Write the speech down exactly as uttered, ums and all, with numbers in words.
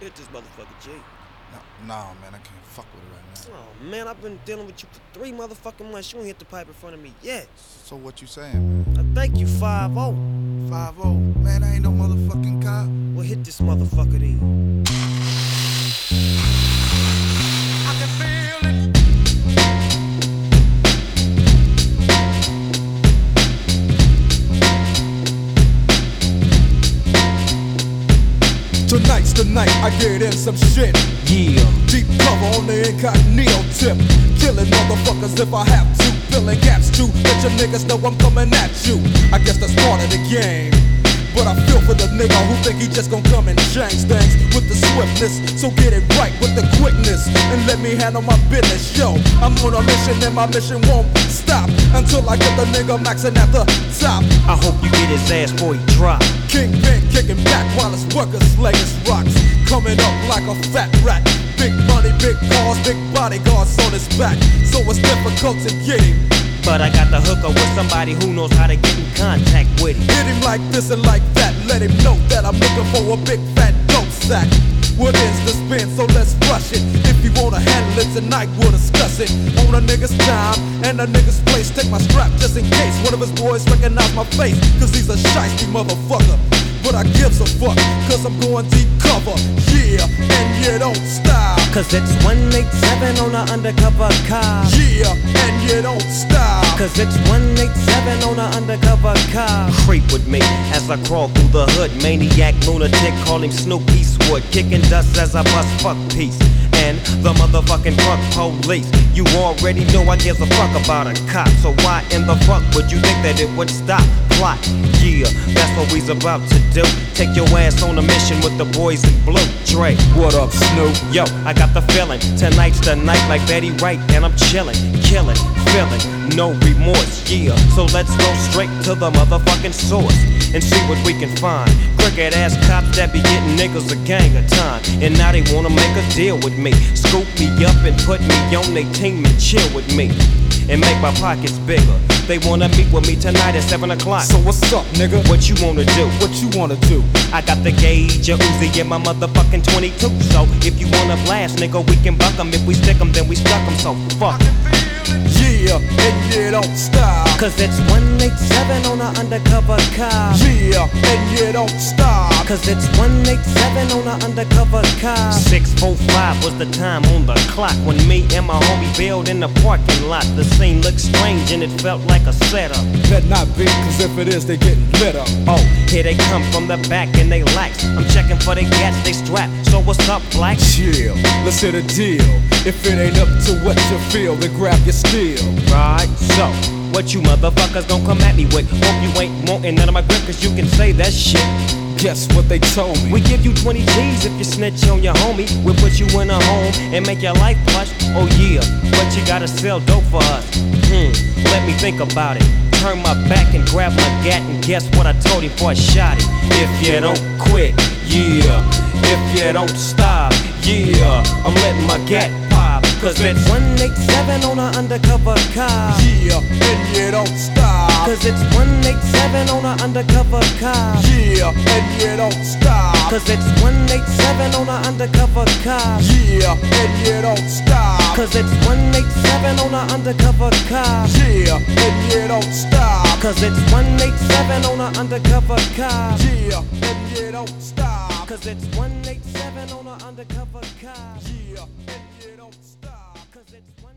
Hit this motherfucker, G. No, nah, man, I can't fuck with it right now. Oh, man, I've been dealing with you for three motherfucking months. You ain't hit the pipe in front of me yet. So what you saying, man? I thank you, five oh. five oh? Man, I ain't no motherfucking cop. Well, hit this motherfucker then. I can feel it. Tonight's the night I get in some shit. Yeah. Deep cover on the incognito tip. Killing motherfuckers if I have to. Filling gaps too. Let your niggas know I'm coming at you. I guess that's part of the game. But I feel for the nigga who think he just gon' come and change things with the swiftness. So get it right with the quickness and let me handle my business. Yo, I'm on a mission and my mission won't stop until I get the nigga maxing at the top. I hope you get his ass before he drop. Kingpin kicking back while his workers slay his rocks. Coming up like a fat rat. Big money, big cars, big bodyguards on his back. So it's difficult to get him. But I got the hooker with somebody who knows how to get in contact with him. Hit him like this and like that. Let him know that I'm looking for a big fat dope sack. What is the spin? So let's rush it. If you wanna handle it tonight, we'll discuss it. On a nigga's time and a nigga's place. Take my strap just in case one of his boys recognize my face. Cause he's a shiesty motherfucker. But I gives a fuck, cause I'm going deep cover. Yeah, and you don't stop. Cause it's one eighty-seven on an undercover car. Yeah, and you don't stop. Cause it's one eighty-seven on an undercover car. Creep with me as I crawl through the hood. Maniac, lunatic, call him Snoop Eastwood. Kicking dust as I bust fuck peace. And the motherfucking fuck police. You already know I give a fuck about a cop. So why in the fuck would you think that it would stop? Plot, yeah, that's what we's about to do. Take your ass on a mission with the boys in blue. Dre, what up, Snoop? Yo, I got the feeling. Tonight's the night like Betty Wright. And I'm chilling, killing, feeling, no remorse, yeah. So let's go straight to the motherfucking source and see what we can find. Crooked ass cops that be getting niggas a gang of time. And now they wanna make a deal with me. Scoop me up and put me on their team and chill with me. And make my pockets bigger. They wanna meet with me tonight at seven o'clock. So what's up, nigga? What you wanna do? What you wanna do? I got the gauge, a Uzi, and my motherfucking twenty-two. So if you wanna blast, nigga, we can buck 'em. If we stick 'em, then we stuck 'em. So fuck. Yeah, and you don't stop. Cause it's one eighty-seven on an undercover car. Yeah, and you don't stop. Cause it's one eighty-seven on an undercover car. six forty-five was the time on the clock when me and my homie bailed in the parking lot. The scene looked strange and it felt like a setup. Better not be, cause if it is, they getting lit up. Oh, here they come from the back and they lax. I'm checking for the gats, they strap. So what's up, black? Chill, let's hit a deal. If it ain't up to what you feel, then grab your steel. Right, so what you motherfuckers gon' come at me with? Hope you ain't wantin' none of my grip, cause you can say that shit. Guess what they told me? We give you twenty G's if you snitch on your homie. We'll put you in a home and make your life plush. Oh yeah, but you gotta sell dope for us. Hmm, let me think about it. Turn my back and grab my gat and guess what I told him before I shot it. If you don't quit, yeah. If you don't stop, yeah. I'm letting my gat pop. Cause it's one eighty-seven on an undercover car. Yeah, and you don't stop. Cause it's one eighty-seven on an undercover car. Yeah, and you don't stop. Cause it's one eighty-seven on an undercover car. Yeah, and you don't stop. Cause it's one eighty-seven on an undercover car. Yeah, and you don't stop. Cause it's one eighty-seven on an undercover car. Yeah, and you don't stop. Cause it's one eighty-seven on an undercover car. Yeah, and you don't stop. Cause it's one